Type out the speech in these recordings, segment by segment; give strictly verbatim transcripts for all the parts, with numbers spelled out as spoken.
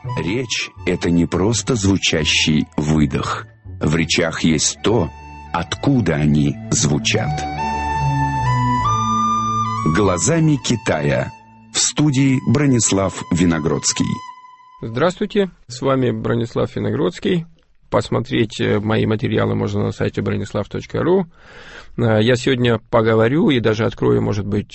Речь — это не просто звучащий выдох. В речах есть то, откуда они звучат. «Глазами Китая». В студии Бронислав Виногродский. Здравствуйте, с вами Бронислав Виногродский. Посмотреть мои материалы можно на сайте бронислав точка ру. Я сегодня поговорю и даже открою, может быть,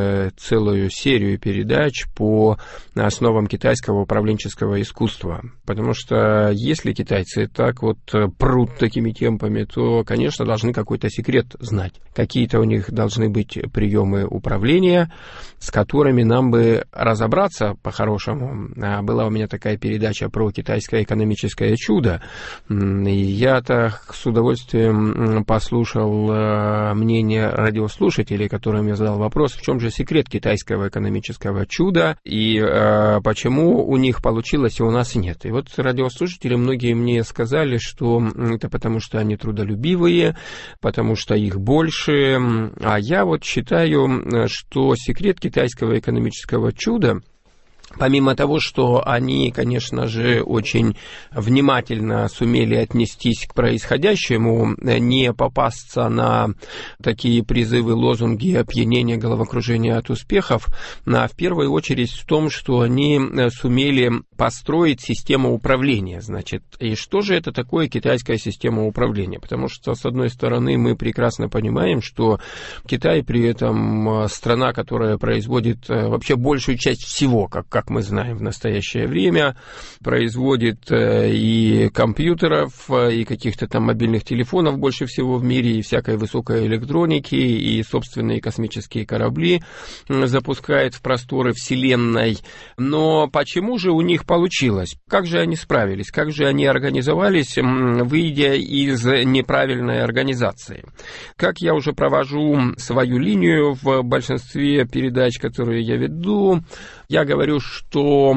целую серию передач по основам китайского управленческого искусства. Потому что если китайцы так вот прут такими темпами, то, конечно, должны какой-то секрет знать. Какие-то у них должны быть приемы управления, с которыми нам бы разобраться по-хорошему. Была у меня такая передача про китайское экономическое чудо. И я-то с удовольствием послушал мнение радиослушателей, которым я задал вопрос, в чем же секрет китайского экономического чуда и э, почему у них получилось, а у нас нет. И вот радиослушатели многие мне сказали, что это потому, что они трудолюбивые, потому что их больше. А я вот считаю, что секрет китайского экономического чуда, помимо того, что они, конечно же, очень внимательно сумели отнестись к происходящему, не попасться на такие призывы, лозунги опьянения, головокружения от успехов, а в первую очередь в том, что они сумели построить систему управления. Значит, и что же это такое китайская система управления? Потому что, с одной стороны, мы прекрасно понимаем, что Китай при этом страна, которая производит вообще большую часть всего, как как мы знаем в настоящее время, производит и компьютеров, и каких-то там мобильных телефонов больше всего в мире, и всякой высокой электроники, и собственные космические корабли запускает в просторы Вселенной. Но почему же у них получилось? Как же они справились? Как же они организовались, выйдя из неправильной организации? Как я уже провожу свою линию в большинстве передач, которые я веду, я говорю, что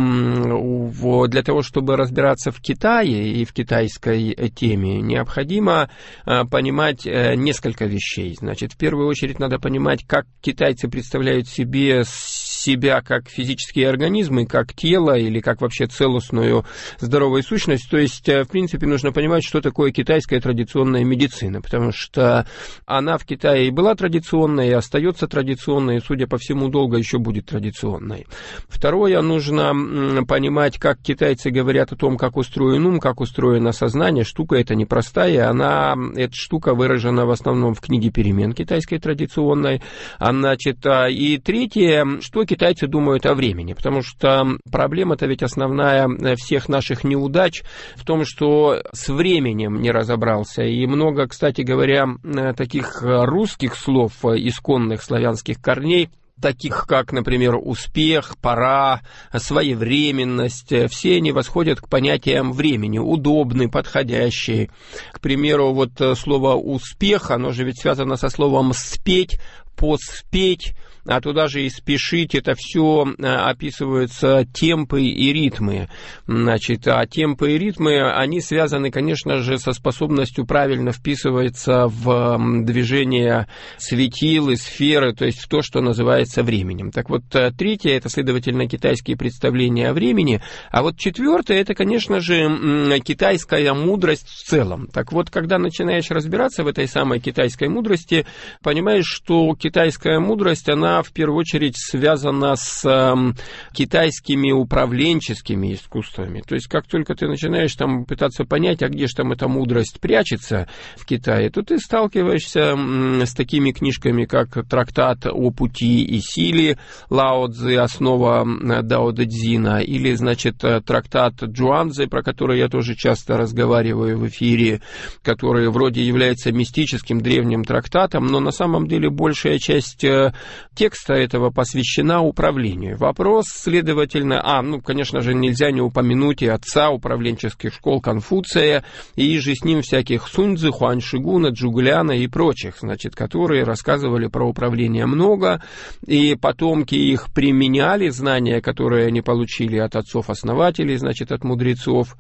для того, чтобы разбираться в Китае и в китайской теме, необходимо понимать несколько вещей. Значит, в первую очередь надо понимать, как китайцы представляют себе себя как физические организмы, как тело или как вообще целостную здоровую сущность. То есть, в принципе, нужно понимать, что такое китайская традиционная медицина, потому что она в Китае и была традиционной, и остается традиционной, и, судя по всему, долго еще будет традиционной. Второе, нужно понимать, как китайцы говорят о том, как устроен ум, как устроено сознание. Штука эта непростая, она, эта штука выражена в основном в книге перемен китайской традиционной. Значит, и третье, что китайцы думают о времени, потому что проблема-то ведь основная всех наших неудач в том, что с временем не разобрался. И много, кстати говоря, таких русских слов исконных славянских корней, таких как, например, успех, пора, своевременность, все они восходят к понятиям времени, удобный, подходящий. К примеру, вот слово «успех», оно же ведь связано со словом «спеть», «поспеть», а туда же и спешить, это все описываются темпы и ритмы. Значит, а темпы и ритмы, они связаны, конечно же, со способностью правильно вписываться в движение светил и сферы, то есть в то, что называется временем. Так вот, третье, это, следовательно, китайские представления о времени, а вот четвертое, это, конечно же, китайская мудрость в целом. Так вот, когда начинаешь разбираться в этой самой китайской мудрости, понимаешь, что китайская мудрость, она в первую очередь связана с э, китайскими управленческими искусствами. То есть, как только ты начинаешь там пытаться понять, а где же там эта мудрость прячется в Китае, то ты сталкиваешься э, с такими книжками, как «Трактат о пути и силе» Лао Цзы, основа Дао Дэ Цзина, или, значит, трактат Джуанцзы, про который я тоже часто разговариваю в эфире, который вроде является мистическим древним трактатом, но на самом деле большая часть э, текста этого посвящена управлению. Вопрос, следовательно, а, ну, конечно же, нельзя не упомянуть и отца управленческих школ Конфуция, и же с ним всяких Суньцзы, Хуаньшигуна, Джугуляна и прочих, значит, которые рассказывали про управление много, и потомки их применяли знания, которые они получили от отцов-основателей, значит, от мудрецов.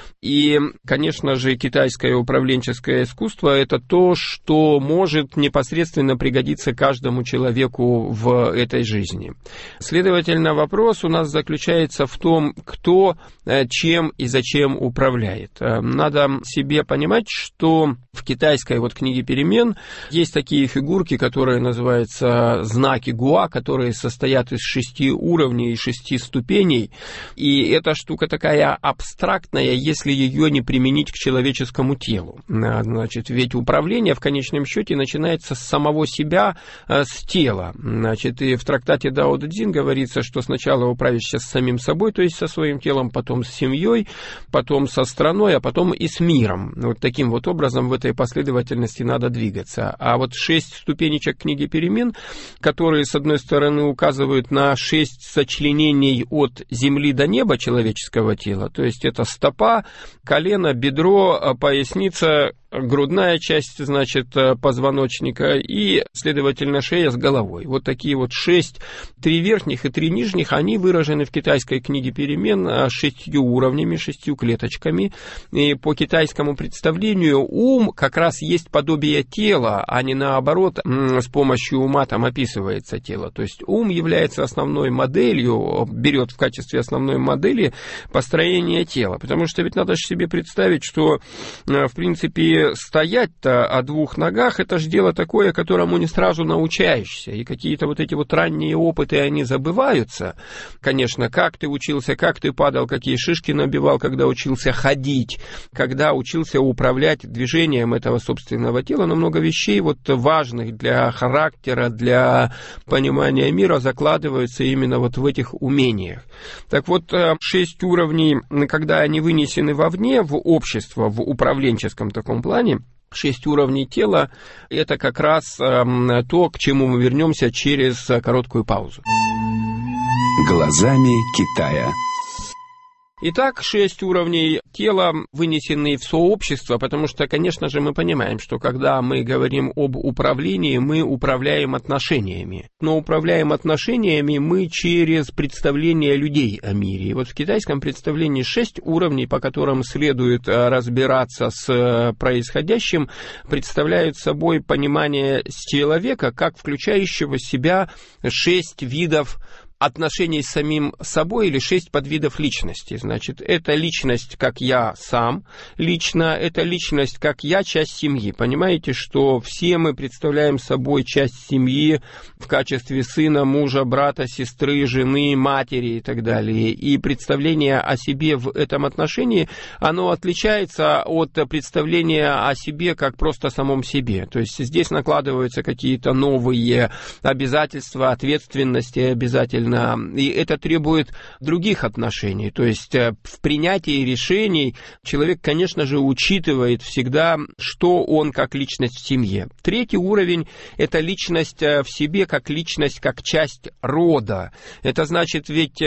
И, конечно же, китайское управленческое искусство – это то, что может непосредственно пригодиться каждому человеку в этой жизни. Следовательно, вопрос у нас заключается в том, кто чем и зачем управляет. Надо себе понимать, что в китайской вот книге перемен есть такие фигурки, которые называются знаки Гуа, которые состоят из шести уровней и шести ступеней. И эта штука такая абстрактная, если ее не применить к человеческому телу. Значит, ведь управление в конечном счете начинается с самого себя, с тела. Значит, и в трактате Дао Дэ Цзин говорится, что сначала управишься с самим собой, то есть со своим телом, потом с семьей, потом со страной, а потом и с миром. Вот таким вот образом в этой последовательности надо двигаться. А вот шесть ступенечек книги перемен, которые, с одной стороны, указывают на шесть сочленений от земли до неба человеческого тела, то есть это стопа, колено, бедро, поясница, грудная часть, значит, позвоночника и, следовательно, шея с головой. Вот такие вот шесть, три верхних и три нижних, они выражены в китайской книге перемен шестью уровнями, шестью клеточками. И по китайскому представлению ум как раз есть подобие тела, а не наоборот, с помощью ума там описывается тело. То есть ум является основной моделью, берет в качестве основной модели построение тела. Потому что ведь надо же себе представить, что, в принципе, стоять-то о двух ногах, это же дело такое, которому не сразу научаешься. И какие-то вот эти вот ранние опыты, они забываются. Конечно, как ты учился, как ты падал, какие шишки набивал, когда учился ходить, когда учился управлять движением этого собственного тела. Но много вещей вот важных для характера, для понимания мира закладываются именно вот в этих умениях. Так вот, шесть уровней, когда они вынесены вовне, в общество, в управленческом таком плане, шесть уровней тела, это как раз э, то, к чему мы вернемся через короткую паузу. Глазами Китая. Итак, шесть уровней тела, вынесенные в сообщество, потому что, конечно же, мы понимаем, что когда мы говорим об управлении, мы управляем отношениями. Но управляем отношениями мы через представление людей о мире. И вот в китайском представлении шесть уровней, по которым следует разбираться с происходящим, представляют собой понимание человека, как включающего в себя шесть видов отношений с самим собой или шесть подвидов личности. Значит, это личность, как я сам лично, это личность, как я, часть семьи. Понимаете, что все мы представляем собой часть семьи в качестве сына, мужа, брата, сестры, жены, матери и так далее. И представление о себе в этом отношении, оно отличается от представления о себе как просто самом себе. То есть здесь накладываются какие-то новые обязательства, ответственности обязательно. И это требует других отношений. То есть в принятии решений человек, конечно же, учитывает всегда, что он как личность в семье. Третий уровень – это личность в себе как личность, как часть рода. Это значит, ведь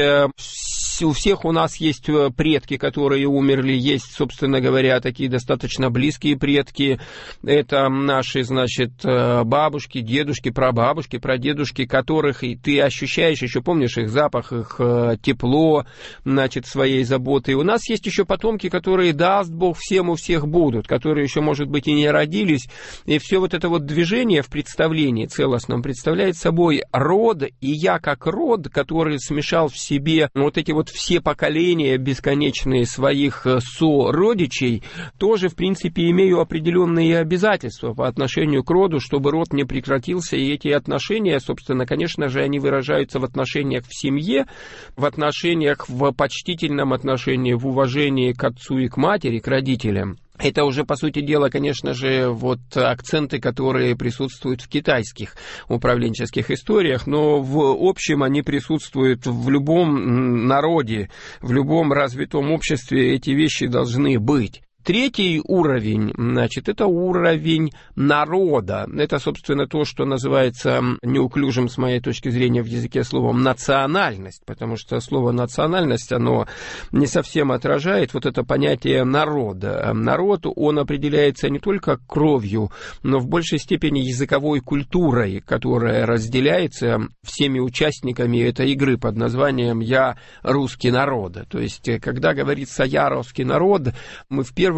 у всех у нас есть предки, которые умерли, есть, собственно говоря, такие достаточно близкие предки. Это наши, значит, бабушки, дедушки, прабабушки, прадедушки, которых и ты ощущаешь еще, помнишь, их запах, их тепло, значит, своей заботы. И у нас есть еще потомки, которые, даст Бог, всем у всех будут, которые еще, может быть, и не родились. И все вот это вот движение в представлении целостном представляет собой род, и я как род, который смешал в себе вот эти вот все поколения бесконечные своих сородичей, тоже, в принципе, имею определенные обязательства по отношению к роду, чтобы род не прекратился, и эти отношения, собственно, конечно же, они выражаются в отношениях в семье, в отношениях, в почтительном отношении, в уважении к отцу и к матери, к родителям. Это уже, по сути дела, конечно же, вот акценты, которые присутствуют в китайских управленческих историях, но в общем они присутствуют в любом народе, в любом развитом обществе эти вещи должны быть. Третий уровень, значит, это уровень народа. Это, собственно, то, что называется неуклюжим, с моей точки зрения, в языке словом национальность, потому что слово национальность, оно не совсем отражает вот это понятие народа. Народ, он определяется не только кровью, но в большей степени языковой культурой, которая разделяется всеми участниками этой игры под названием «Я русский народ». То есть, когда говорится «Я русский народ», мы в первую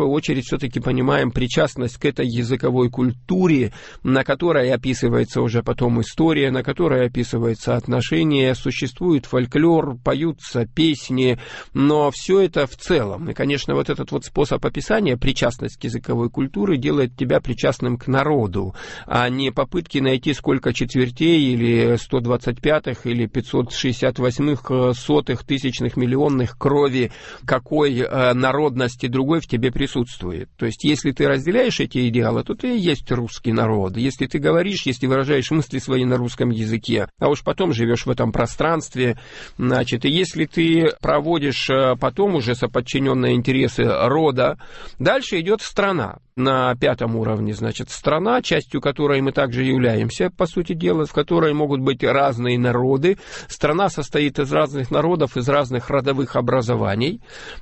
первую очередь все-таки понимаем причастность к этой языковой культуре, на которой описывается уже потом история, на которой описывается отношения, существует фольклор, поются песни, но все это в целом. И, конечно, вот этот вот способ описания, причастность к языковой культуре, делает тебя причастным к народу, а не попытки найти сколько четвертей или сто двадцать пятых или пятьсот шестьдесят восьмых сотых тысячных миллионных крови какой народности другой в тебе присутствует. То есть, если ты разделяешь эти идеалы, то ты и есть русский народ. Если ты говоришь, если выражаешь мысли свои на русском языке, а уж потом живешь в этом пространстве, значит, и если ты проводишь потом уже соподчиненные интересы рода, дальше идет страна. На пятом уровне, значит, страна, частью которой мы также являемся, по сути дела, в которой могут быть разные народы. Страна состоит из разных народов, из разных родовых образований.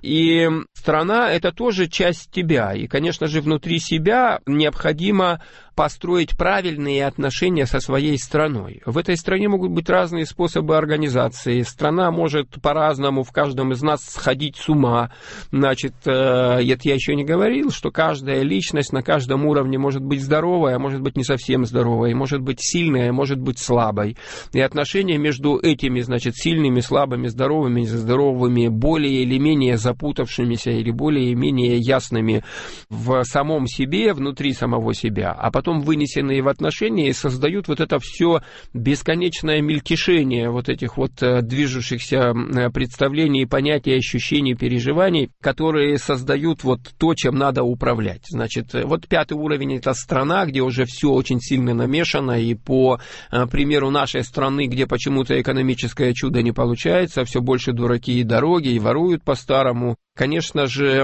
И страна – это тоже часть тебя. И, конечно же, внутри себя необходимо построить правильные отношения со своей страной. В этой стране могут быть разные способы организации. Страна может по-разному в каждом из нас сходить с ума. Значит, это я еще не говорил, что каждая личность на каждом уровне может быть здоровая, а может быть не совсем здоровой, может быть сильная, может быть слабой. И отношения между этими, значит, сильными, слабыми, здоровыми, нездоровыми, более или менее запутавшимися или более или менее ясными в самом себе, внутри самого себя, а потом вынесенные в отношения и создают вот это все бесконечное мельтешение вот этих вот движущихся представлений, понятий, ощущений, переживаний, которые создают вот то, чем надо управлять. Значит, вот пятый уровень – это страна, где уже все очень сильно намешано, и по примеру нашей страны, где почему-то экономическое чудо не получается, все больше дураки и дороги, и воруют по-старому. Конечно же,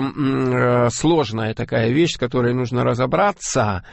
сложная такая вещь, с которой нужно разобраться,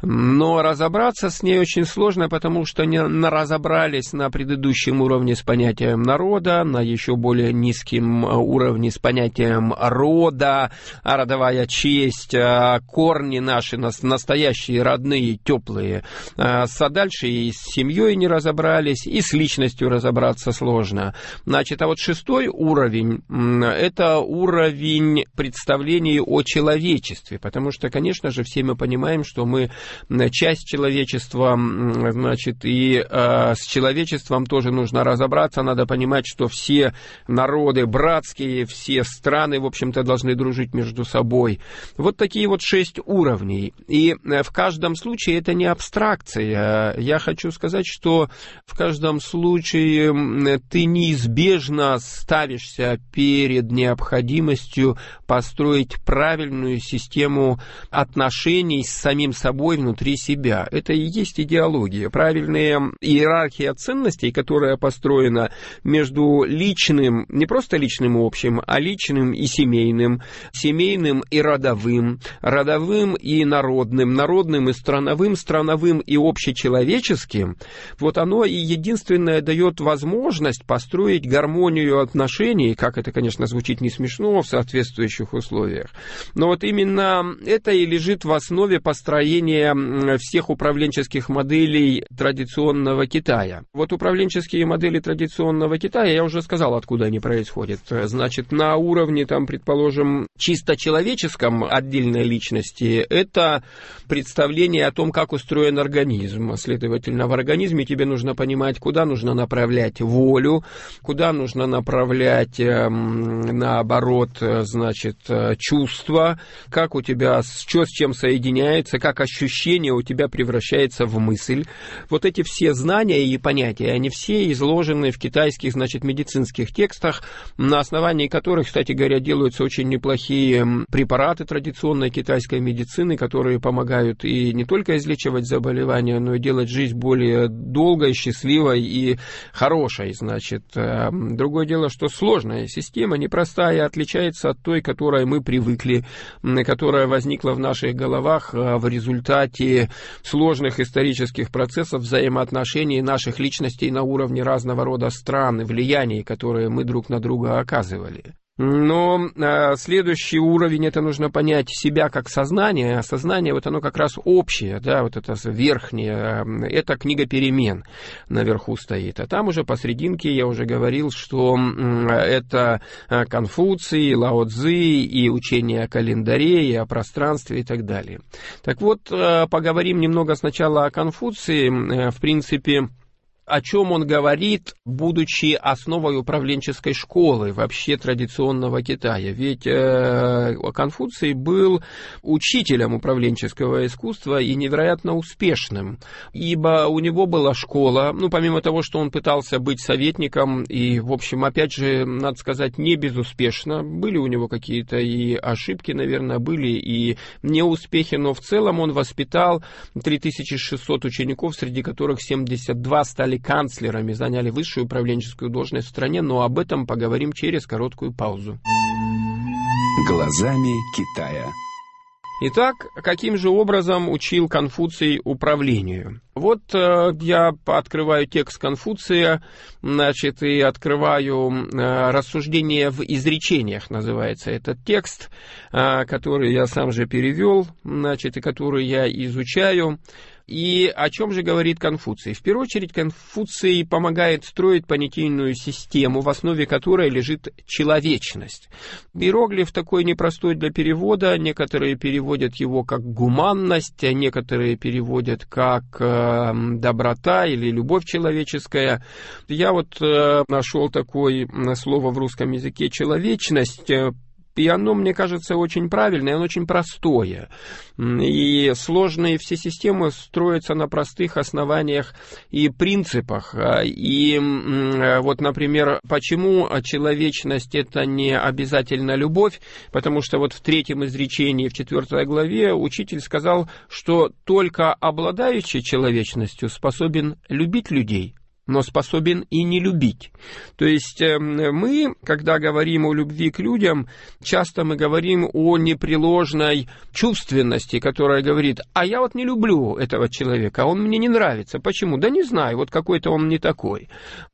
но разобраться с ней очень сложно, потому что не разобрались на предыдущем уровне с понятием народа, на еще более низком уровне с понятием рода, родовая честь, корни наши настоящие, родные, теплые. А дальше и с семьей не разобрались, и с личностью разобраться сложно. Значит, а вот шестой уровень – это уровень представлений о человечестве, потому что, конечно же, все мы понимаем, что мы часть человечества, значит, и э, с человечеством тоже нужно разобраться, надо понимать, что все народы братские, все страны, в общем-то, должны дружить между собой. Вот такие вот шесть уровней, и в каждом случае это не абстракция. Я хочу сказать, что в каждом случае ты неизбежно ставишься перед необходимостью построить правильную систему отношений с самим собой внутри себя. Это и есть идеология. Правильная иерархия ценностей, которая построена между личным, не просто личным и общим, а личным и семейным, семейным и родовым, родовым и народным, народным и страновым, страновым и общечеловеческим. Вот оно и единственное дает возможность построить гармонию отношений, как это, конечно, звучит не смешно, в соответствующих условиях. Но вот именно это и лежит в основе построения всех управленческих моделей традиционного Китая. Вот управленческие модели традиционного Китая, я уже сказал, откуда они происходят. Значит, на уровне, там, предположим, чисто человеческом отдельной личности, это представление о том, как устроен организм. Следовательно, в организме тебе нужно понимать, куда нужно направлять волю, куда нужно направлять, наоборот, значит, чувства, как у тебя, что с чем соединяется, как ощущение у тебя превращается в мысль. Вот эти все знания и понятия, они все изложены в китайских, значит, медицинских текстах, на основании которых, кстати говоря, делаются очень неплохие препараты традиционной китайской медицины, которые помогают и не только излечивать заболевания, но и делать жизнь более долгой, счастливой и хорошей, значит. Другое дело, что сложная система, непростая, отличается от той, к которой мы привыкли, которая возникла в наших головах в результате сложных исторических процессов взаимоотношений наших личностей на уровне разного рода стран и влияний, которые мы друг на друга оказывали. Но э, следующий уровень, это нужно понять себя как сознание, а сознание, вот оно как раз общее, да, вот это верхнее, э, это книга перемен наверху стоит, а там уже посрединке я уже говорил, что э, это Конфуций, Лао Цзы и учение о календаре, и о пространстве и так далее. Так вот, э, поговорим немного сначала о Конфуции, э, в принципе, о чем он говорит, будучи основой управленческой школы вообще традиционного Китая. Ведь э, Конфуций был учителем управленческого искусства и невероятно успешным, ибо у него была школа, ну, помимо того, что он пытался быть советником, и, в общем, опять же, надо сказать, не безуспешно, были у него какие-то и ошибки, наверное, были и неуспехи, но в целом он воспитал три тысячи шестьсот учеников, среди которых семьдесят два стали канцлерами, заняли высшую управленческую должность в стране, но об этом поговорим через короткую паузу. Глазами Китая. Итак, каким же образом учил Конфуций управлению? Вот э, я открываю текст Конфуция, значит, и открываю э, рассуждение в изречениях, называется этот текст, э, который я сам же перевел, значит, и который я изучаю. И о чем же говорит Конфуций? В первую очередь, Конфуций помогает строить понятийную систему, в основе которой лежит человечность. Иероглиф такой непростой для перевода, некоторые переводят его как гуманность, а некоторые переводят как э, доброта или любовь человеческая. Я вот э, нашел такое слово в русском языке «человечность», и оно, мне кажется, очень правильное, оно очень простое. И сложные все системы строятся на простых основаниях и принципах. И вот, например, почему человечность — это не обязательно любовь? Потому что вот в третьем изречении, в четвертой главе, учитель сказал, что только обладающий человечностью способен любить людей, но способен и не любить. То есть мы, когда говорим о любви к людям, часто мы говорим о непреложной чувственности, которая говорит: а я вот не люблю этого человека, он мне не нравится. Почему? Да не знаю, вот какой-то он не такой.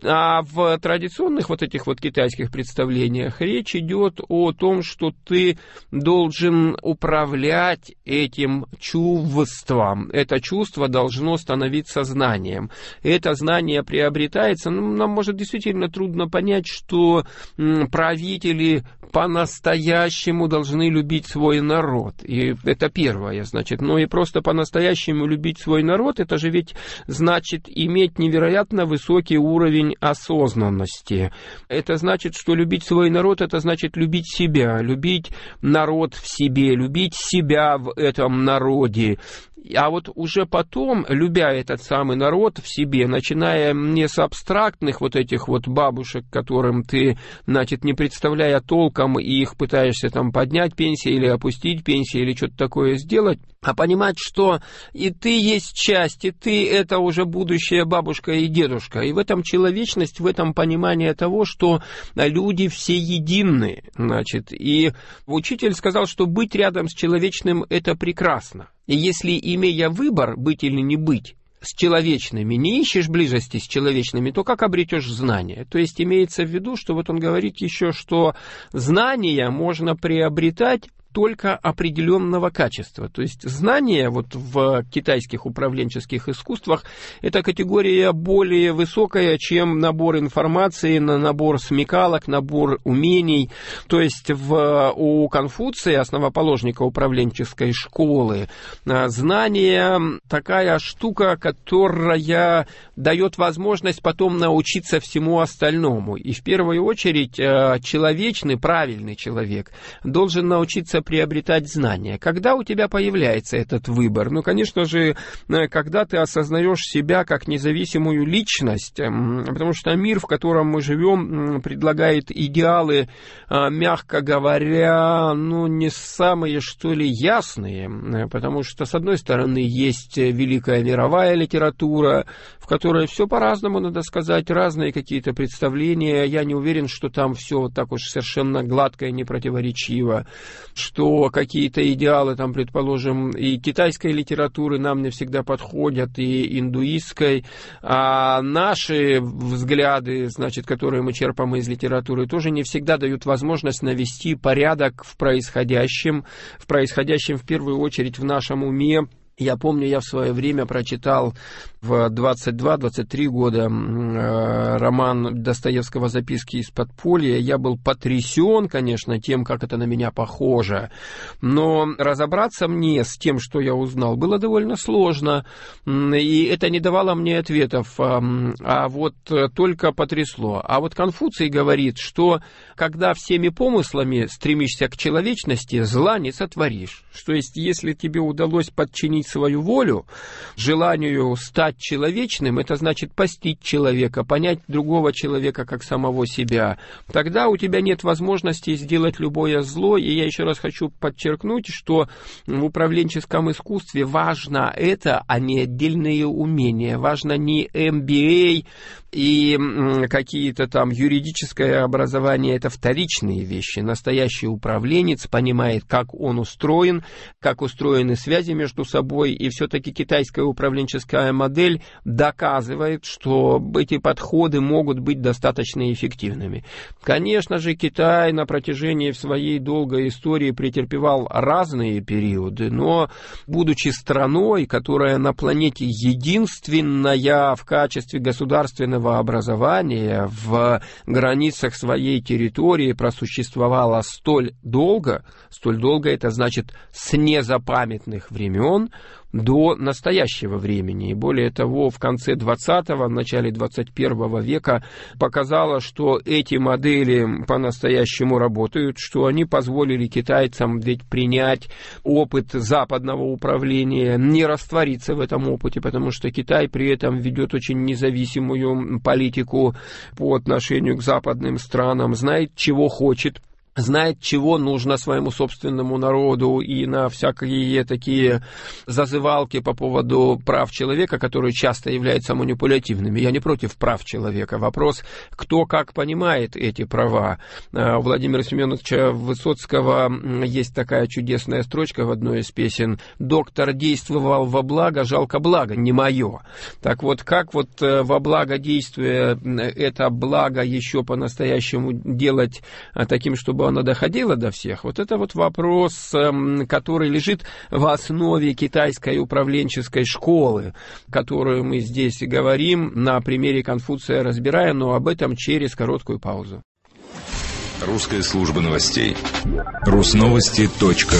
А в традиционных вот этих вот китайских представлениях речь идет о том, что ты должен управлять этим чувством. Это чувство должно становиться знанием. Это знание при приобретается, ну, нам, может, действительно трудно понять, что м, правители по-настоящему должны любить свой народ. И это первое, значит. Но и просто по-настоящему любить свой народ, это же ведь значит иметь невероятно высокий уровень осознанности. Это значит, что любить свой народ, это значит любить себя, любить народ в себе, любить себя в этом народе. А вот уже потом, любя этот самый народ в себе, начиная не с абстрактных вот этих вот бабушек, которым ты, значит, не представляя толком, и их пытаешься там поднять пенсии или опустить пенсии или что-то такое сделать, а понимать, что и ты есть часть, и ты — это уже будущая бабушка и дедушка. И в этом человечность, в этом понимание того, что люди все едины, значит. И учитель сказал, что быть рядом с человечным — это прекрасно. И если, имея выбор, быть или не быть с человечными, не ищешь близости с человечными, то как обретешь знания? То есть имеется в виду, что вот он говорит еще, что знания можно приобретать только определенного качества. То есть знание вот в китайских управленческих искусствах — это категория более высокая, чем набор информации, набор смекалок, набор умений. То есть в, у Конфуция, основоположника управленческой школы, знание такая штука, которая дает возможность потом научиться всему остальному. И в первую очередь человечный, правильный человек должен научиться приобретать знания. Когда у тебя появляется этот выбор? Ну, конечно же, когда ты осознаешь себя как независимую личность, потому что мир, в котором мы живем, предлагает идеалы, мягко говоря, ну, не самые, что ли, ясные, потому что, с одной стороны, есть великая мировая литература, в которой все по-разному, надо сказать, разные какие-то представления. Я не уверен, что там все так уж совершенно гладко и непротиворечиво. что какие-то идеалы, там, предположим, и китайской литературы нам не всегда подходят, и индуистской, а наши взгляды, значит, которые мы черпаем из литературы, тоже не всегда дают возможность навести порядок в происходящем, в происходящем в первую очередь в нашем уме. Я помню, я в свое время прочитал в двадцать два - двадцать три года роман Достоевского «Записки из подполья». Я был потрясен, конечно, тем, как это на меня похоже. Но разобраться мне с тем, что я узнал, было довольно сложно. И это не давало мне ответов, а вот только потрясло. А вот Конфуций говорит, что когда всеми помыслами стремишься к человечности, зла не сотворишь. Что есть, если тебе удалось подчинить свою волю желанию стать человечным, это значит постичь человека, понять другого человека как самого себя. Тогда у тебя нет возможности сделать любое зло. И я еще раз хочу подчеркнуть, что в управленческом искусстве важно это, а не отдельные умения. Важно не эм би эй и какие-то там юридическое образование, это вторичные вещи. Настоящий управленец понимает, как он устроен, как устроены связи между собой, и все-таки китайская управленческая модель доказывает, что эти подходы могут быть достаточно эффективными. Конечно же, Китай на протяжении своей долгой истории претерпевал разные периоды, но, будучи страной, которая на планете единственная в качестве государственного образования в границах своей территории просуществовала столь долго, столь долго это значит с незапамятных времен до настоящего времени. И более того, в конце двадцатого, в начале двадцать первого века показало, что эти модели по-настоящему работают, что они позволили китайцам ведь принять опыт западного управления, не раствориться в этом опыте, потому что Китай при этом ведет очень независимую политику по отношению к западным странам, знает, чего хочет, знает, чего нужно своему собственному народу, и на всякие такие зазывалки по поводу прав человека, которые часто являются манипулятивными. Я не против прав человека. Вопрос, кто как понимает эти права. У Владимира Семеновича Высоцкого есть такая чудесная строчка в одной из песен: «Доктор действовал во благо, жалко благо, не мое». Так вот, как вот во благо действуя это благо еще по-настоящему делать таким, чтобы оно доходило до всех, вот это вот вопрос, который лежит в основе китайской управленческой школы, которую мы здесь говорим, на примере Конфуция разбирая, но об этом через короткую паузу. Русская служба новостей. Русновости точка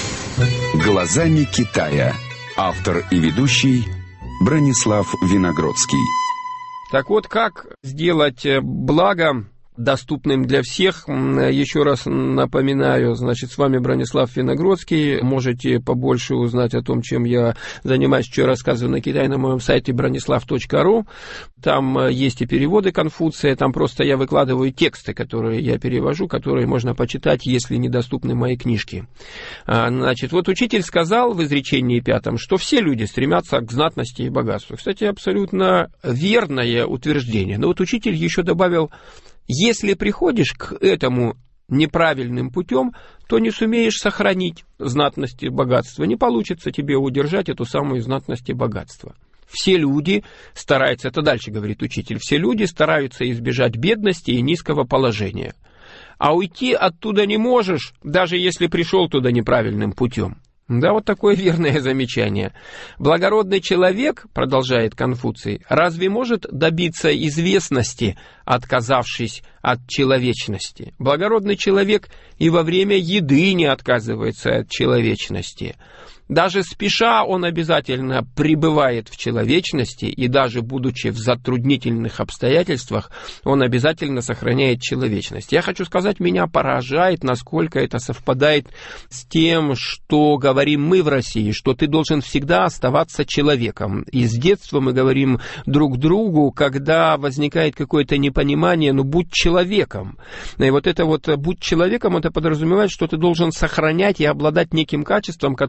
ру. Глазами Китая. Автор и ведущий Бронислав Виногродский. Так вот, как сделать благо доступным для всех? Еще раз напоминаю, значит, с вами Бронислав Виногродский. Можете побольше узнать о том, чем я занимаюсь, что я рассказываю на Китае, на моем сайте бронислав точка ру. Там есть и переводы Конфуция, там просто я выкладываю тексты, которые я перевожу, которые можно почитать, если недоступны мои книжки. Значит, вот учитель сказал в изречении пятом, что все люди стремятся к знатности и богатству. Кстати, абсолютно верное утверждение. Но вот учитель еще добавил: если приходишь к этому неправильным путем, то не сумеешь сохранить знатность и богатство. Не получится тебе удержать эту самую знатность и богатство. Все люди стараются, это дальше говорит учитель, все люди стараются избежать бедности и низкого положения. А уйти оттуда не можешь, даже если пришел туда неправильным путем. Да, вот такое верное замечание. Благородный человек, продолжает Конфуций, разве может добиться известности, отказавшись от человечности? Благородный человек и во время еды не отказывается от человечности. Даже спеша он обязательно пребывает в человечности, и даже будучи в затруднительных обстоятельствах, он обязательно сохраняет человечность. Я хочу сказать, меня поражает, насколько это совпадает с тем, что говорим мы в России, что ты должен всегда оставаться человеком. И с детства мы говорим друг другу, когда возникает какое-то непонимание, ну будь человеком. И вот это вот будь человеком, это подразумевает, что ты должен сохранять и обладать неким качеством, которое Конфуций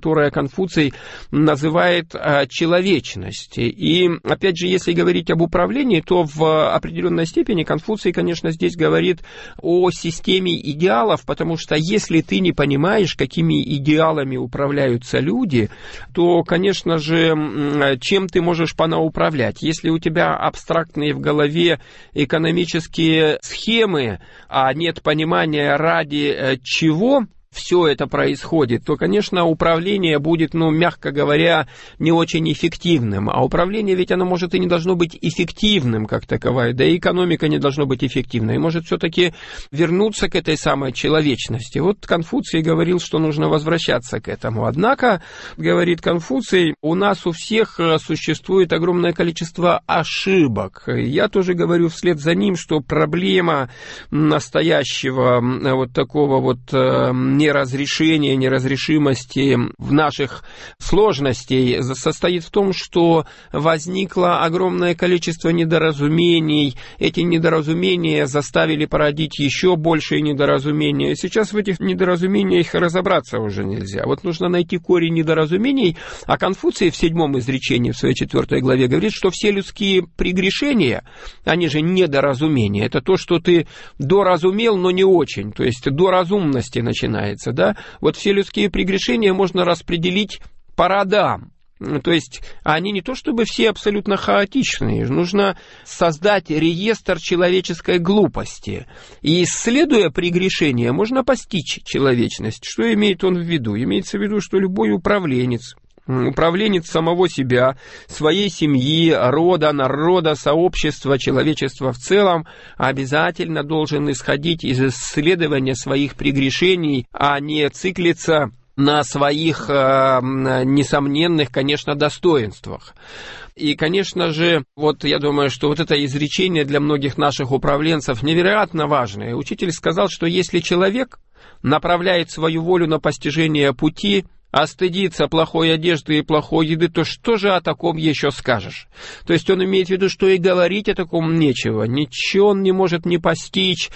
Конфуций называет человечность. И, опять же, если говорить об управлении, то в определенной степени Конфуций, конечно, здесь говорит о системе идеалов, потому что если ты не понимаешь, какими идеалами управляются люди, то, конечно же, чем ты можешь понауправлять? Если у тебя абстрактные в голове экономические схемы, а нет понимания, ради чего все это происходит, то, конечно, управление будет, ну, мягко говоря, не очень эффективным. А управление ведь оно может и не должно быть эффективным как таковое, да и экономика не должно быть эффективной. И может все-таки вернуться к этой самой человечности. Вот Конфуций говорил, что нужно возвращаться к этому. Однако, говорит Конфуций, у нас у всех существует огромное количество ошибок. Я тоже говорю вслед за ним, что проблема настоящего вот такого вот неразрешения, неразрешимости в наших сложностей состоит в том, что возникло огромное количество недоразумений. Эти недоразумения заставили породить еще большие недоразумения. Сейчас в этих недоразумениях разобраться уже нельзя. Вот нужно найти корень недоразумений, а Конфуций в седьмом изречении, в своей четвертой главе, говорит, что все людские прегрешения, они же недоразумения. Это то, что ты доразумел, но не очень, то есть до разумности начинается. Да? Вот все людские прегрешения можно распределить по родам. То есть они не то чтобы все абсолютно хаотичные, нужно создать реестр человеческой глупости. И исследуя прегрешения, можно постичь человечность. Что имеет он в виду? Имеется в виду, что любой управленец, управленец самого себя, своей семьи, рода, народа, сообщества, человечества в целом обязательно должен исходить из исследования своих прегрешений, а не циклиться на своих э, несомненных, конечно, достоинствах. И, конечно же, вот я думаю, что вот это изречение для многих наших управленцев невероятно важное. Учитель сказал, что если человек направляет свою волю на постижение пути, а стыдится плохой одежды и плохой еды, то что же о таком еще скажешь? То есть он имеет в виду, что и говорить о таком нечего. Ничего он не может не постичь,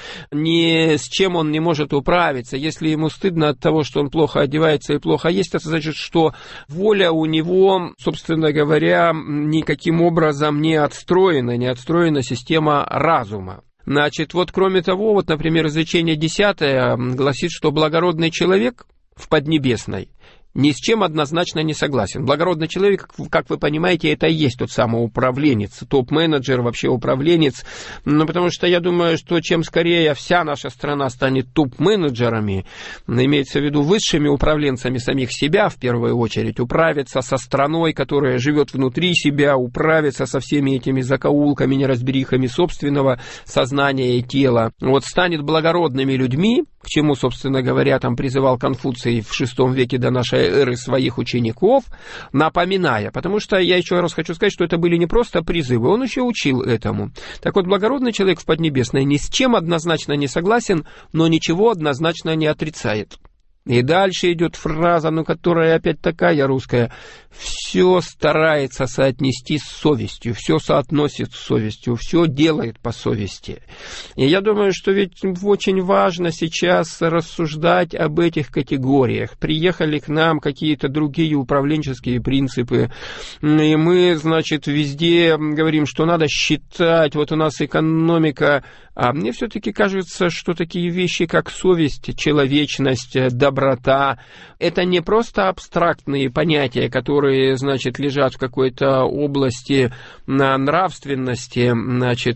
ни с чем он не может управиться. Если ему стыдно от того, что он плохо одевается и плохо ест, это значит, что воля у него, собственно говоря, никаким образом не отстроена, не отстроена система разума. Значит, вот кроме того, вот, например, изречение десятое гласит, что благородный человек в Поднебесной ни с чем однозначно не согласен. Благородный человек, как вы понимаете, это и есть тот самый управленец, топ-менеджер, вообще управленец. Ну, потому что я думаю, что чем скорее вся наша страна станет топ-менеджерами, имеется в виду высшими управленцами самих себя, в первую очередь, управиться со страной, которая живет внутри себя, управиться со всеми этими закоулками, неразберихами собственного сознания и тела, вот станет благородными людьми, к чему, собственно говоря, там призывал Конфуций в шестом веке до нашей эры своих учеников, напоминая, потому что я еще раз хочу сказать, что это были не просто призывы, он еще учил этому. Так вот, благородный человек в Поднебесной ни с чем однозначно не согласен, но ничего однозначно не отрицает. И дальше идет фраза, ну, которая опять такая русская: все старается соотнести с совестью, все соотносит с совестью, все делает по совести. И я думаю, что ведь очень важно сейчас рассуждать об этих категориях. Приехали к нам какие-то другие управленческие принципы, и мы, значит, везде говорим, что надо считать, вот у нас экономика, а мне все-таки кажется, что такие вещи, как совесть, человечность, доброта, это не просто абстрактные понятия, которые, значит, лежат в какой-то области нравственности, значит,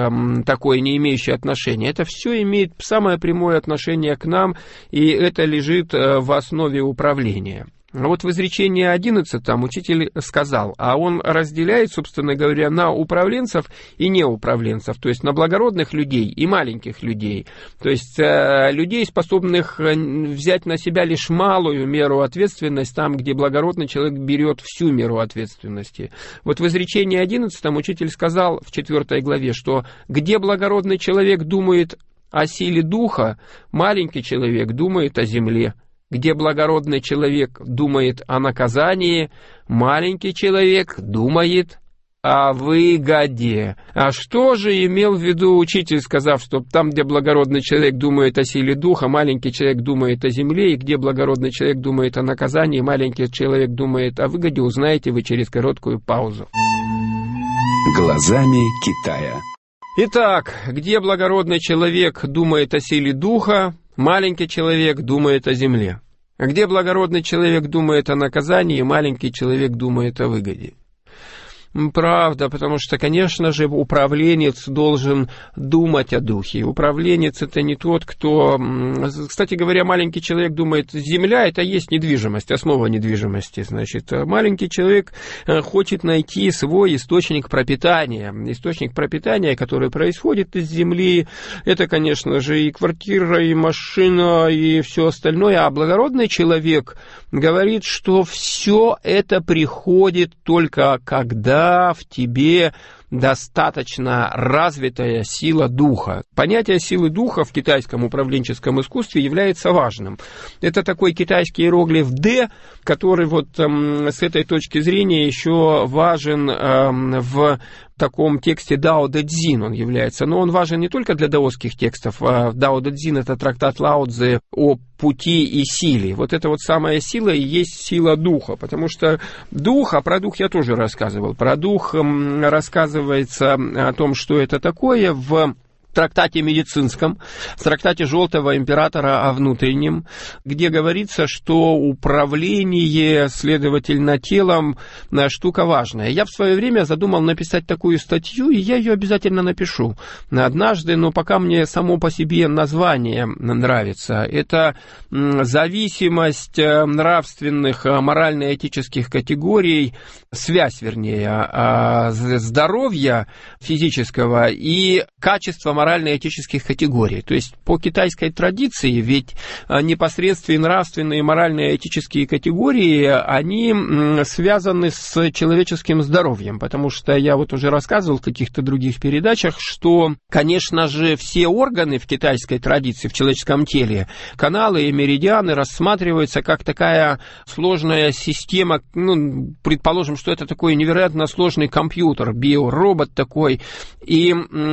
такое не имеющее отношения. Это все имеет самое прямое отношение к нам, и это лежит в основе управления. Вот в изречении одиннадцатом учитель сказал, а он разделяет, собственно говоря, на управленцев и неуправленцев, то есть на благородных людей и маленьких людей, то есть э, людей, способных взять на себя лишь малую меру ответственности, там, где благородный человек берет всю меру ответственности. Вот в изречении одиннадцатом учитель сказал в четвертой главе, что где благородный человек думает о силе духа, маленький человек думает о земле. Где благородный человек думает о наказании, маленький человек думает о выгоде. А что же имел в виду учитель, сказав, что там, где благородный человек думает о силе духа, маленький человек думает о земле, и где благородный человек думает о наказании, маленький человек думает о выгоде, узнаете вы через короткую паузу. Глазами Китая. Итак, где благородный человек думает о силе духа, маленький человек думает о земле. А где благородный человек думает о наказании, маленький человек думает о выгоде. Правда, потому что, конечно же, управленец должен думать о духе. Управленец – это не тот, кто... Кстати говоря, маленький человек думает, земля – это есть недвижимость, основа недвижимости. Значит, маленький человек хочет найти свой источник пропитания. Источник пропитания, который происходит из земли, это, конечно же, и квартира, и машина, и все остальное. А благородный человек говорит, что все это приходит только когда в тебе достаточно развитая сила духа. Понятие силы духа в китайском управленческом искусстве является важным. Это такой китайский иероглиф «Д», который вот эм, с этой точки зрения еще важен эм, в таком тексте Дао Дэ Цзин он является. Но он важен не только для даосских текстов. Дао Дэ Цзин – это трактат Лао Цзы о пути и силе. Вот это вот самая сила и есть сила духа. Потому что дух, а про дух я тоже рассказывал. Про дух эм, рассказывается о том, что это такое в трактате медицинском, в трактате Желтого императора о внутреннем, где говорится, что управление, следовательно, телом штука важная. Я в свое время задумал написать такую статью, и я ее обязательно напишу однажды, но пока мне само по себе название нравится. Это зависимость нравственных, морально-этических категорий, связь, вернее, здоровья физического и качества морально-этических категорий. То есть по китайской традиции, ведь непосредственно нравственные и морально-этические категории, они связаны с человеческим здоровьем, потому что я вот уже рассказывал в каких-то других передачах, что, конечно же, все органы в китайской традиции, в человеческом теле, каналы и меридианы рассматриваются как такая сложная система, ну, предположим, что это такой невероятно сложный компьютер, биоробот такой, и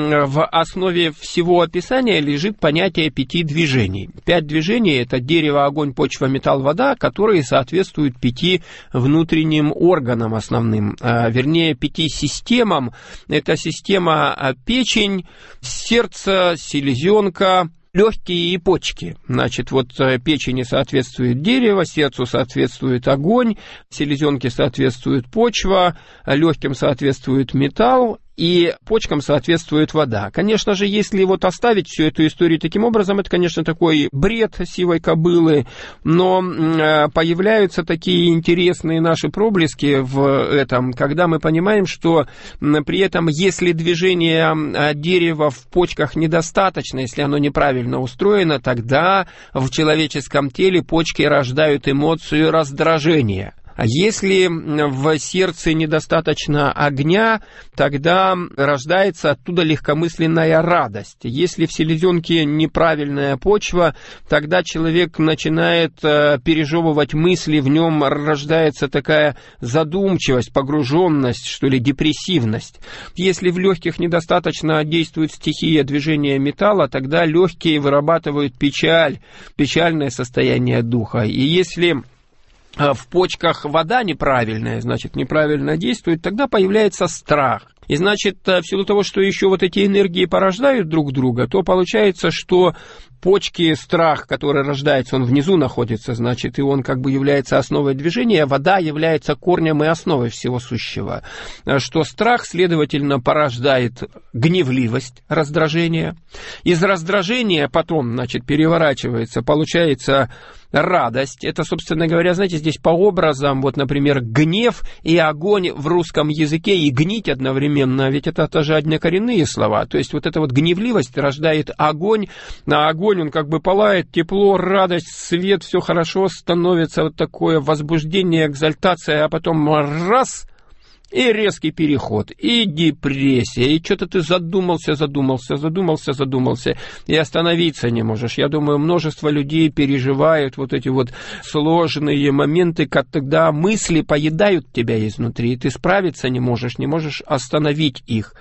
в основе всего описания лежит понятие пяти движений. Пять движений – это дерево, огонь, почва, металл, вода, которые соответствуют пяти внутренним органам основным, а, вернее, пяти системам. Это система печень, сердце, селезенка, легкие и почки. Значит, вот печени соответствует дерево, сердцу соответствует огонь, селезенке соответствует почва, легким соответствует металл, и почкам соответствует вода. Конечно же, если вот оставить всю эту историю таким образом, это, конечно, такой бред сивой кобылы, но появляются такие интересные наши проблески в этом, когда мы понимаем, что при этом, если движение дерева в почках недостаточно, если оно неправильно устроено, тогда в человеческом теле почки рождают эмоцию раздражения. А если в сердце недостаточно огня, тогда рождается оттуда легкомысленная радость. Если в селезенке неправильная почва, тогда человек начинает пережевывать мысли, в нем рождается такая задумчивость, погруженность, что ли, депрессивность. Если в легких недостаточно действует стихия движения металла, тогда легкие вырабатывают печаль, печальное состояние духа. И если в почках вода неправильная, значит, неправильно действует, тогда появляется страх. И, значит, в силу того, что еще вот эти энергии порождают друг друга, то получается, что почки, страх, который рождается, он внизу находится, значит, и он как бы является основой движения, вода является корнем и основой всего сущего. Что страх, следовательно, порождает гневливость, раздражение. Из раздражения потом, значит, переворачивается, получается радость. Это, собственно говоря, знаете, здесь по образам, вот, например, гнев и огонь в русском языке, и гнить одновременно, ведь это тоже однокоренные слова. То есть вот эта вот гневливость рождает огонь, а огонь, он как бы пылает, тепло, радость, свет, все хорошо становится, вот такое возбуждение, экзальтация, а потом раз, И резкий переход, и депрессия, и что-то ты задумался, задумался, задумался, задумался, и остановиться не можешь. Я думаю, множество людей переживают вот эти вот сложные моменты, когда мысли поедают тебя изнутри, и ты справиться не можешь, не можешь остановить их.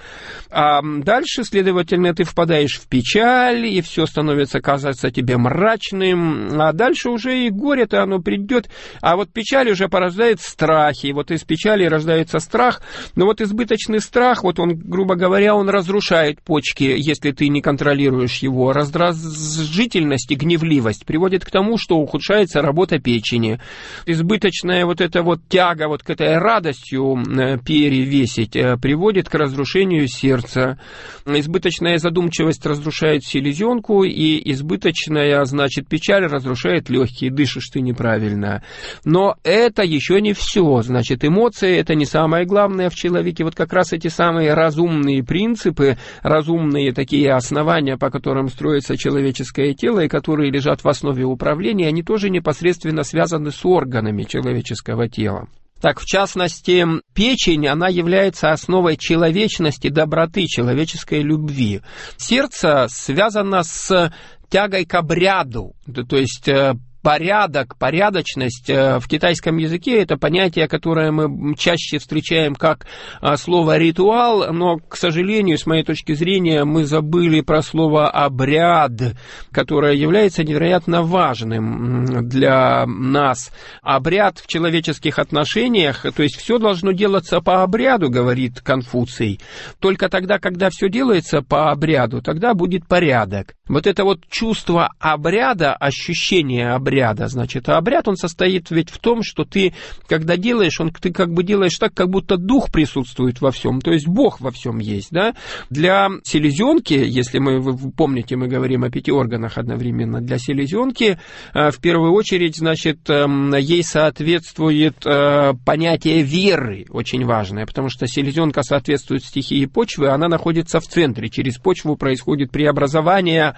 А дальше, следовательно, ты впадаешь в печаль, и все становится казаться тебе мрачным, а дальше уже и горе-то оно придет, а вот печаль уже порождает страхи, и вот из печали рождается страх. Но вот избыточный страх, вот он, грубо говоря, он разрушает почки, если ты не контролируешь его. Раздражительность и гневливость приводит к тому, что ухудшается работа печени. Избыточная вот эта вот тяга вот к этой радостью перевесить приводит к разрушению сердца. Избыточная задумчивость разрушает селезенку, и избыточная, значит, печаль разрушает легкие, дышишь ты неправильно. Но это еще не все, значит, эмоции это не самое главное в человеке. Вот как раз эти самые разумные принципы, разумные такие основания, по которым строится человеческое тело, и которые лежат в основе управления, они тоже непосредственно связаны с органами человеческого тела. Так, в частности, печень, она является основой человечности, доброты, человеческой любви. Сердце связано с тягой к обряду, то есть порядок, порядочность в китайском языке — это понятие, которое мы чаще встречаем как слово «ритуал», но, к сожалению, с моей точки зрения, мы забыли про слово «обряд», которое является невероятно важным для нас. Обряд в человеческих отношениях, то есть все должно делаться по обряду, говорит Конфуций. Только тогда, когда все делается по обряду, тогда будет порядок. Вот это вот чувство обряда, ощущение обряда, Обряда, значит, а обряд, он состоит ведь в том, что ты, когда делаешь, он, ты как бы делаешь так, как будто дух присутствует во всем, то есть Бог во всем есть, да. Для селезенки, если мы, вы помните, мы говорим о пяти органах одновременно, для селезенки, в первую очередь, значит, ей соответствует понятие веры, очень важное, потому что селезенка соответствует стихии почвы, она находится в центре, через почву происходит преобразование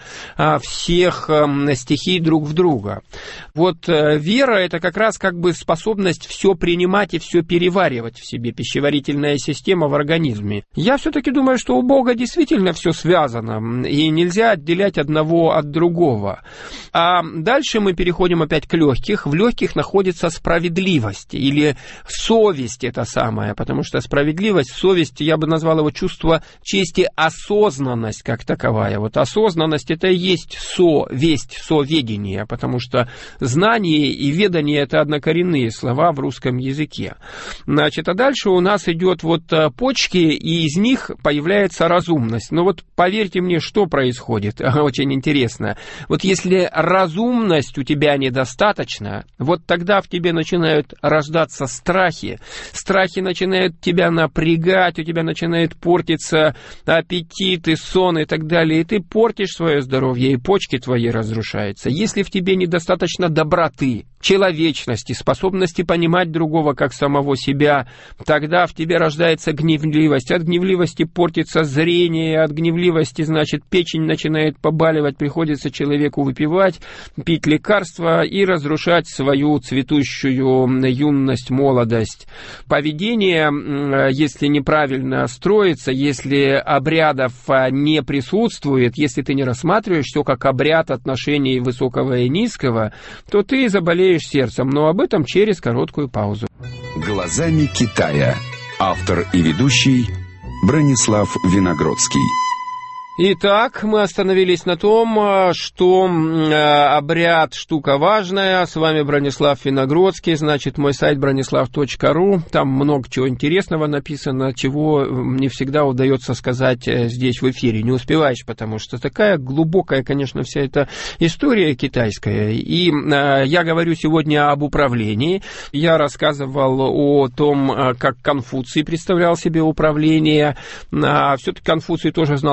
всех стихий друг в друга. Вот вера — это как раз как бы способность все принимать и все переваривать в себе, пищеварительная система в организме. Я все-таки думаю, что у Бога действительно все связано, и нельзя отделять одного от другого. А дальше мы переходим опять к легких. В легких находится справедливость, или совесть это самое, потому что справедливость, совесть, я бы назвал его чувство чести, осознанность как таковая. Вот осознанность — это и есть совесть, соведение, потому что знание и ведание — это однокоренные слова в русском языке. Значит, а дальше у нас идет вот почки, и из них появляется разумность. Но вот поверьте мне, что происходит, очень интересно. Вот если разумность у тебя недостаточно, вот тогда в тебе начинают рождаться страхи. Страхи начинают тебя напрягать, у тебя начинает портиться аппетит и сон и так далее, и ты портишь свое здоровье, и почки твои разрушаются. Если в тебе недостаточно достаточно доброты, человечности, способности понимать другого как самого себя, тогда в тебе рождается гневливость. От гневливости портится зрение, от гневливости, значит, печень начинает побаливать, приходится человеку выпивать, пить лекарства и разрушать свою цветущую юность, молодость. Поведение, если неправильно строится, если обрядов не присутствует, если ты не рассматриваешь все как обряд отношений высокого и низкого, то ты заболеешь сердцем, но об этом через короткую паузу. Глазами Китая. Автор и ведущий Бронислав Виногродский. Итак, мы остановились на том, что обряд — штука важная. С вами Бронислав Виногродский, значит, мой сайт бронислав точка ру. Там много чего интересного написано, чего не всегда удается сказать здесь в эфире. Не успеваешь, потому что такая глубокая, конечно, вся эта история китайская. И я говорю сегодня об управлении. Я рассказывал о том, как Конфуций представлял себе управление. Все-таки Конфуций тоже знал китайскую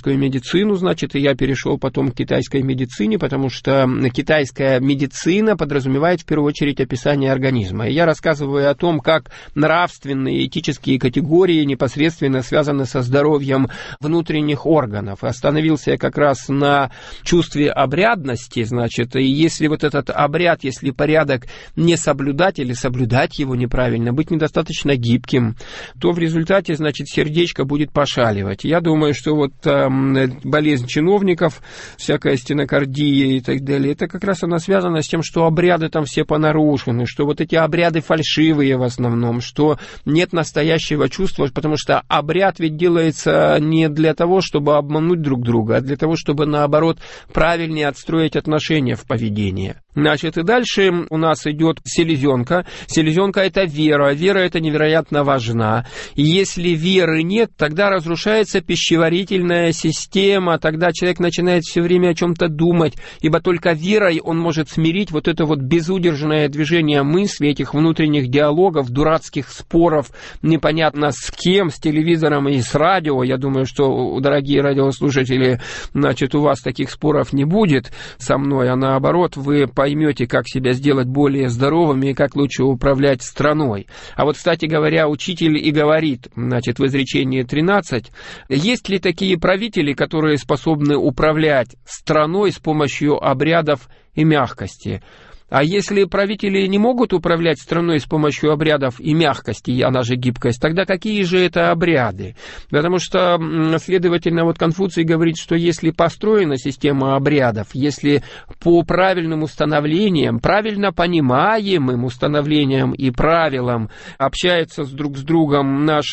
китайскую медицину, значит, и я перешел потом к китайской медицине, потому что китайская медицина подразумевает в первую очередь описание организма. И я рассказываю о том, как нравственные и этические категории непосредственно связаны со здоровьем внутренних органов. Остановился я как раз на чувстве обрядности, значит, и если вот этот обряд, если порядок не соблюдать или соблюдать его неправильно, быть недостаточно гибким, то в результате, значит, сердечко будет пошаливать. Я думаю, что вот э, болезнь чиновников, всякая стенокардия и так далее, это как раз она связана с тем, что обряды там все понарушены, что вот эти обряды фальшивые в основном, что нет настоящего чувства, потому что обряд ведь делается не для того, чтобы обмануть друг друга, а для того, чтобы, наоборот, правильнее отстроить отношения в поведении. Значит, и дальше у нас идет селезенка. Селезенка – это вера. Вера – это невероятно важна. И если веры нет, тогда разрушается пищеварительная система, тогда человек начинает все время о чем-то думать, ибо только верой он может смирить вот это вот безудержное движение мысли, этих внутренних диалогов, дурацких споров, непонятно с кем, с телевизором и с радио. Я думаю, что, дорогие радиослушатели, значит, у вас таких споров не будет со мной, а наоборот, вы поймете, как себя сделать более здоровыми и как лучше управлять страной. А вот, кстати говоря, учитель и говорит, значит, в изречении тринадцать, есть ли такие правители, которые способны управлять страной с помощью обрядов и мягкости? А если правители не могут управлять страной с помощью обрядов и мягкости, она же гибкость, тогда какие же это обряды? Потому что, следовательно, вот Конфуций говорит, что если построена система обрядов, если по правильным установлениям, правильно понимаемым установлениям и правилам общаются с друг с другом наш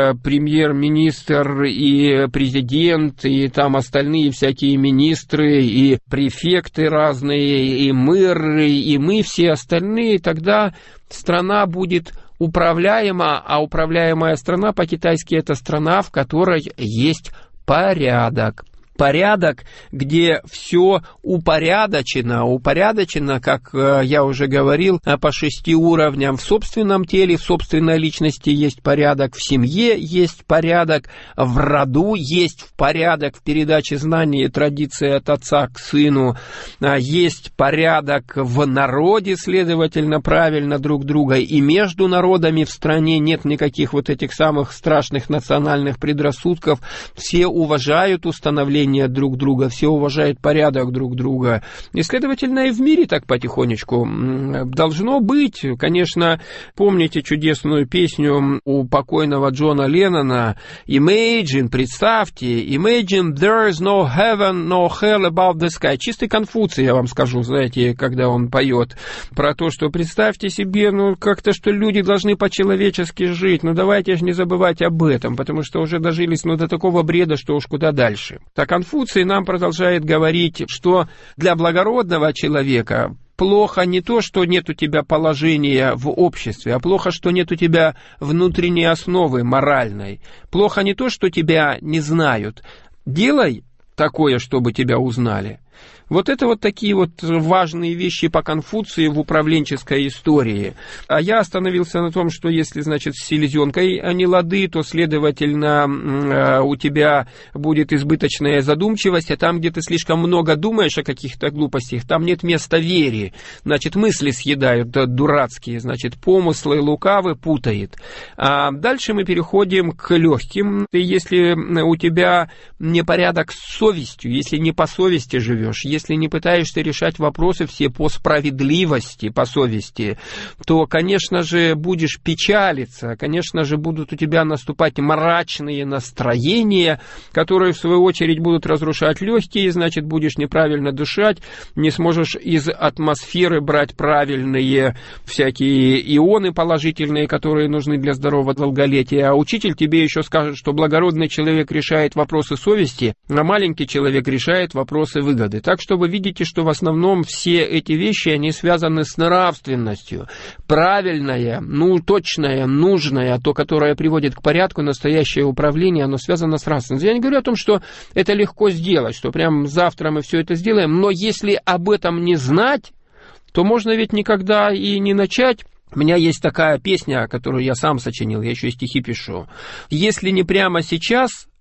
премьер-министр и президент, и там остальные всякие министры, и префекты разные, и мэры, и мы все остальные, тогда страна будет управляема, а управляемая страна по-китайски это страна, в которой есть порядок. Порядок, где все упорядочено, упорядочено, как я уже говорил, по шести уровням. В собственном теле, в собственной личности есть порядок, в семье есть порядок, в роду есть порядок, в передаче знаний и традиции от отца к сыну, есть порядок в народе, следовательно, правильно друг друга, и между народами в стране нет никаких вот этих самых страшных национальных предрассудков, все уважают установление друг друга, все уважают порядок друг друга. И, следовательно, и в мире так потихонечку должно быть. Конечно, помните чудесную песню у покойного Джона Леннона «Imagine», представьте, «Imagine there is no heaven, no hell above the sky». Чистый Конфуций, я вам скажу, знаете, когда он поет про то, что представьте себе, ну, как-то, что люди должны по-человечески жить, ну, давайте же не забывать об этом, потому что уже дожились, ну, до такого бреда, что уж куда дальше. Так Конфуций нам продолжает говорить, что для благородного человека плохо не то, что нет у тебя положения в обществе, а плохо, что нет у тебя внутренней основы моральной. Плохо не то, что тебя не знают. Делай такое, чтобы тебя узнали. Вот это вот такие вот важные вещи по Конфуции в управленческой истории. А я остановился на том, что если, значит, с селезенкой они лады, то, следовательно, у тебя будет избыточная задумчивость, а там, где ты слишком много думаешь о каких-то глупостях, там нет места вере. Значит, мысли съедают дурацкие, значит, помыслы лукавы путает. А дальше мы переходим к легким. Ты, если у тебя непорядок с совестью, если не по совести живешь, если не пытаешься решать вопросы все по справедливости, по совести, то, конечно же, будешь печалиться, конечно же, будут у тебя наступать мрачные настроения, которые, в свою очередь, будут разрушать легкие, значит, будешь неправильно дышать, не сможешь из атмосферы брать правильные всякие ионы положительные, которые нужны для здорового долголетия, а учитель тебе еще скажет, что благородный человек решает вопросы совести, а маленький человек решает вопросы выгоды. Так что вы видите, что в основном все эти вещи, они связаны с нравственностью. Правильное, ну, точное, нужное, то, которое приводит к порядку, настоящее управление, оно связано с нравственностью. Я не говорю о том, что это легко сделать, что прям завтра мы все это сделаем, но если об этом не знать, то можно ведь никогда и не начать. У меня есть такая песня, которую я сам сочинил, я еще и стихи пишу. Если не прямо сейчас,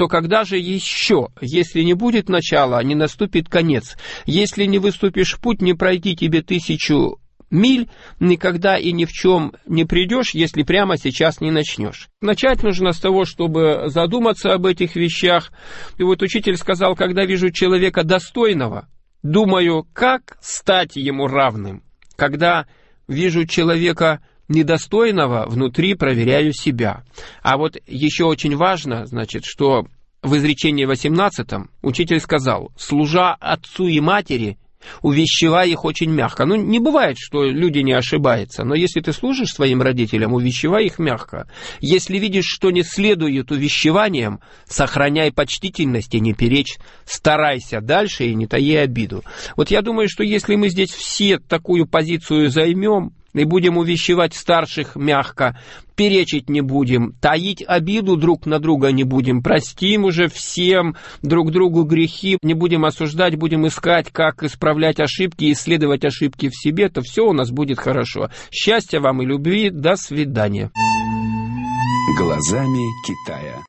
то когда же еще? Если не будет начала, не наступит конец. Если не выступишь в путь, не пройти тебе тысячу миль, никогда и ни в чем не придешь, если прямо сейчас не начнешь. Начать нужно с того, чтобы задуматься об этих вещах. И вот учитель сказал, когда вижу человека достойного, думаю, как стать ему равным. Когда вижу человека недостойного, внутри проверяю себя. А вот еще очень важно, значит, что в изречении восемнадцатом учитель сказал: служа отцу и матери, увещевай их очень мягко. Ну, не бывает, что люди не ошибаются, но если ты служишь своим родителям, увещевай их мягко. Если видишь, что не следует увещеваниям, сохраняй почтительность и не перечь, старайся дальше и не таи обиду. Вот я думаю, что если мы здесь все такую позицию займем, и будем увещевать старших мягко, перечить не будем, таить обиду друг на друга не будем, простим уже всем друг другу грехи, не будем осуждать, будем искать, как исправлять ошибки, исследовать ошибки в себе, то все у нас будет хорошо. Счастья вам и любви, до свидания. Глазами Китая.